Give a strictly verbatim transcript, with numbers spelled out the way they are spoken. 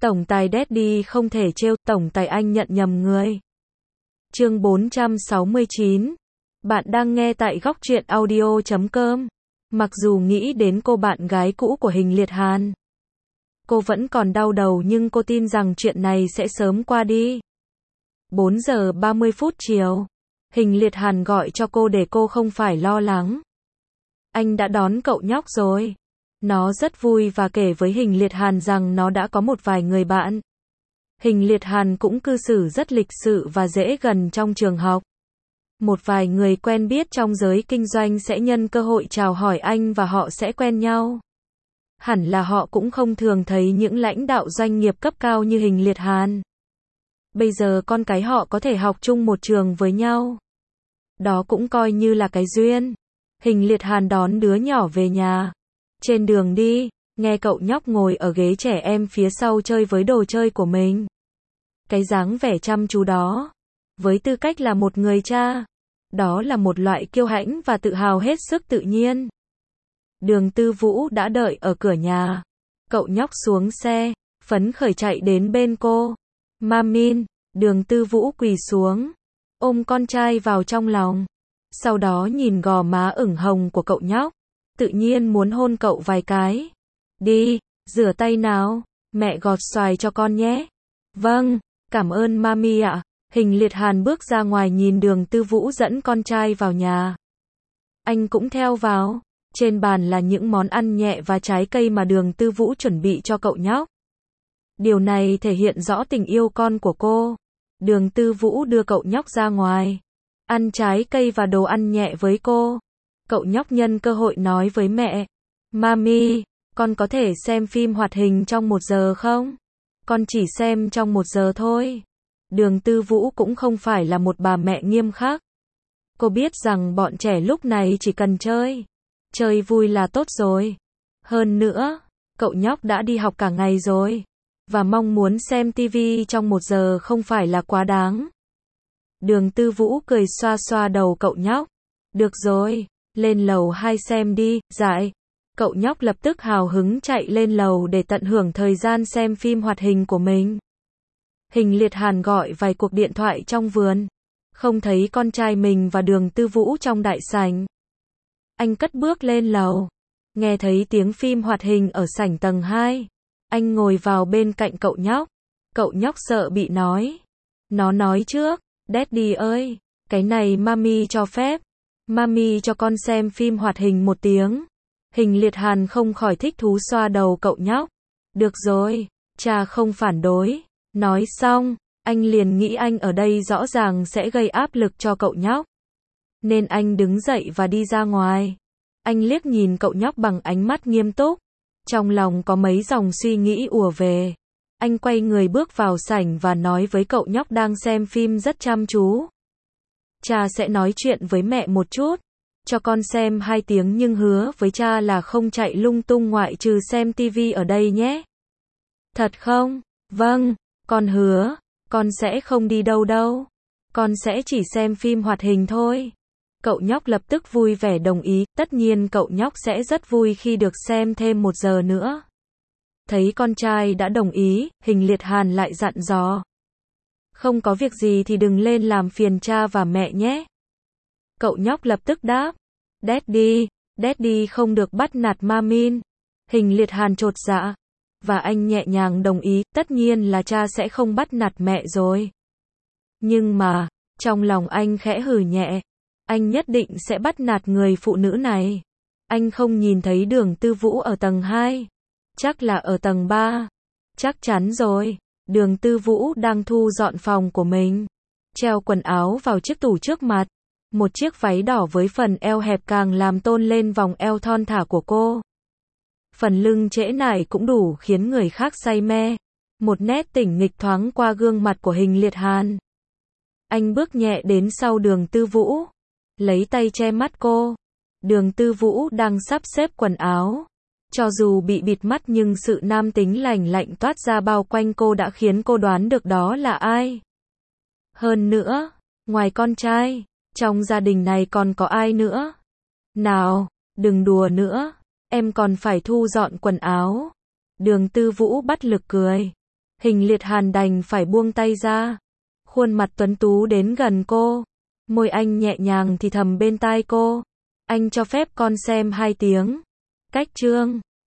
Tổng tài Daddy không thể trêu, tổng tài anh nhận nhầm người. Chương bốn trăm sáu mươi chín. Bạn đang nghe tại góc truyện audio chấm com. Mặc dù nghĩ đến cô bạn gái cũ của Hình Liệt Hàn, cô vẫn còn đau đầu nhưng cô tin rằng chuyện này sẽ sớm qua đi. bốn giờ ba mươi phút chiều, Hình Liệt Hàn gọi cho cô để cô không phải lo lắng. Anh đã đón cậu nhóc rồi. Nó rất vui và kể với Hình Liệt Hàn rằng nó đã có một vài người bạn. Hình Liệt Hàn cũng cư xử rất lịch sự và dễ gần trong trường học. Một vài người quen biết trong giới kinh doanh sẽ nhân cơ hội chào hỏi anh và họ sẽ quen nhau. Hẳn là họ cũng không thường thấy những lãnh đạo doanh nghiệp cấp cao như Hình Liệt Hàn. Bây giờ con cái họ có thể học chung một trường với nhau. Đó cũng coi như là cái duyên. Hình Liệt Hàn đón đứa nhỏ về nhà. Trên đường đi, nghe cậu nhóc ngồi ở ghế trẻ em phía sau chơi với đồ chơi của mình. Cái dáng vẻ chăm chú đó, với tư cách là một người cha, đó là một loại kiêu hãnh và tự hào hết sức tự nhiên. Đường Tư Vũ đã đợi ở cửa nhà. Cậu nhóc xuống xe, phấn khởi chạy đến bên cô. Mamin, Đường Tư Vũ quỳ xuống, ôm con trai vào trong lòng. Sau đó nhìn gò má ửng hồng của cậu nhóc, tự nhiên muốn hôn cậu vài cái. Đi, rửa tay nào, mẹ gọt xoài cho con nhé. Vâng, cảm ơn mami ạ. Hình Liệt Hàn bước ra ngoài nhìn Đường Tư Vũ dẫn con trai vào nhà. Anh cũng theo vào. Trên bàn là những món ăn nhẹ và trái cây mà Đường Tư Vũ chuẩn bị cho cậu nhóc. Điều này thể hiện rõ tình yêu con của cô. Đường Tư Vũ đưa cậu nhóc ra ngoài, ăn trái cây và đồ ăn nhẹ với cô. Cậu nhóc nhân cơ hội nói với mẹ. Mami, con có thể xem phim hoạt hình trong một giờ không? Con chỉ xem trong một giờ thôi. Đường Tư Vũ cũng không phải là một bà mẹ nghiêm khắc. Cô biết rằng bọn trẻ lúc này chỉ cần chơi. Chơi vui là tốt rồi. Hơn nữa, cậu nhóc đã đi học cả ngày rồi. Và mong muốn xem tivi trong một giờ không phải là quá đáng. Đường Tư Vũ cười xoa xoa đầu cậu nhóc. Được rồi, lên lầu hai xem đi, dại. Cậu nhóc lập tức hào hứng chạy lên lầu để tận hưởng thời gian xem phim hoạt hình của mình. Hình Liệt Hàn gọi vài cuộc điện thoại trong vườn. Không thấy con trai mình và Đường Tư Vũ trong đại sảnh. Anh cất bước lên lầu. Nghe thấy tiếng phim hoạt hình ở sảnh tầng hai. Anh ngồi vào bên cạnh cậu nhóc. Cậu nhóc sợ bị nói. Nó nói trước. Daddy ơi, cái này mami cho phép. Mami cho con xem phim hoạt hình một tiếng. Hình Liệt Hàn không khỏi thích thú xoa đầu cậu nhóc. Được rồi, cha không phản đối. Nói xong, anh liền nghĩ anh ở đây rõ ràng sẽ gây áp lực cho cậu nhóc. Nên anh đứng dậy và đi ra ngoài. Anh liếc nhìn cậu nhóc bằng ánh mắt nghiêm túc. Trong lòng có mấy dòng suy nghĩ ùa về. Anh quay người bước vào sảnh và nói với cậu nhóc đang xem phim rất chăm chú. Cha sẽ nói chuyện với mẹ một chút. Cho con xem hai tiếng nhưng hứa với cha là không chạy lung tung ngoại trừ xem tivi ở đây nhé. Thật không? Vâng, con hứa. Con sẽ không đi đâu đâu. Con sẽ chỉ xem phim hoạt hình thôi. Cậu nhóc lập tức vui vẻ đồng ý. Tất nhiên cậu nhóc sẽ rất vui khi được xem thêm một giờ nữa. Thấy con trai đã đồng ý, Hình Liệt Hàn lại dặn dò. Không có việc gì thì đừng lên làm phiền cha và mẹ nhé. Cậu nhóc lập tức đáp. Daddy, Daddy không được bắt nạt Mamin. Hình Liệt Hàn chột dạ. Và anh nhẹ nhàng đồng ý, tất nhiên là cha sẽ không bắt nạt mẹ rồi. Nhưng mà, trong lòng anh khẽ hừ nhẹ. Anh nhất định sẽ bắt nạt người phụ nữ này. Anh không nhìn thấy Đường Tư Vũ ở tầng hai. Chắc là ở tầng ba. Chắc chắn rồi. Đường Tư Vũ đang thu dọn phòng của mình. Treo quần áo vào chiếc tủ trước mặt. Một chiếc váy đỏ với phần eo hẹp càng làm tôn lên vòng eo thon thả của cô. Phần lưng trễ nải cũng đủ khiến người khác say mê. Một nét tỉnh nghịch thoáng qua gương mặt của Hình Liệt Hàn. Anh bước nhẹ đến sau Đường Tư Vũ. Lấy tay che mắt cô. Đường Tư Vũ đang sắp xếp quần áo. Cho dù bị bịt mắt nhưng sự nam tính lành lạnh toát ra bao quanh cô đã khiến cô đoán được đó là ai. Hơn nữa, ngoài con trai, trong gia đình này còn có ai nữa? Nào, đừng đùa nữa, em còn phải thu dọn quần áo. Đường Tư Vũ bất lực cười. Hình Liệt Hàn đành phải buông tay ra. Khuôn mặt tuấn tú đến gần cô. Môi anh nhẹ nhàng thì thầm bên tai cô. Anh cho phép con xem hai tiếng. Cách chương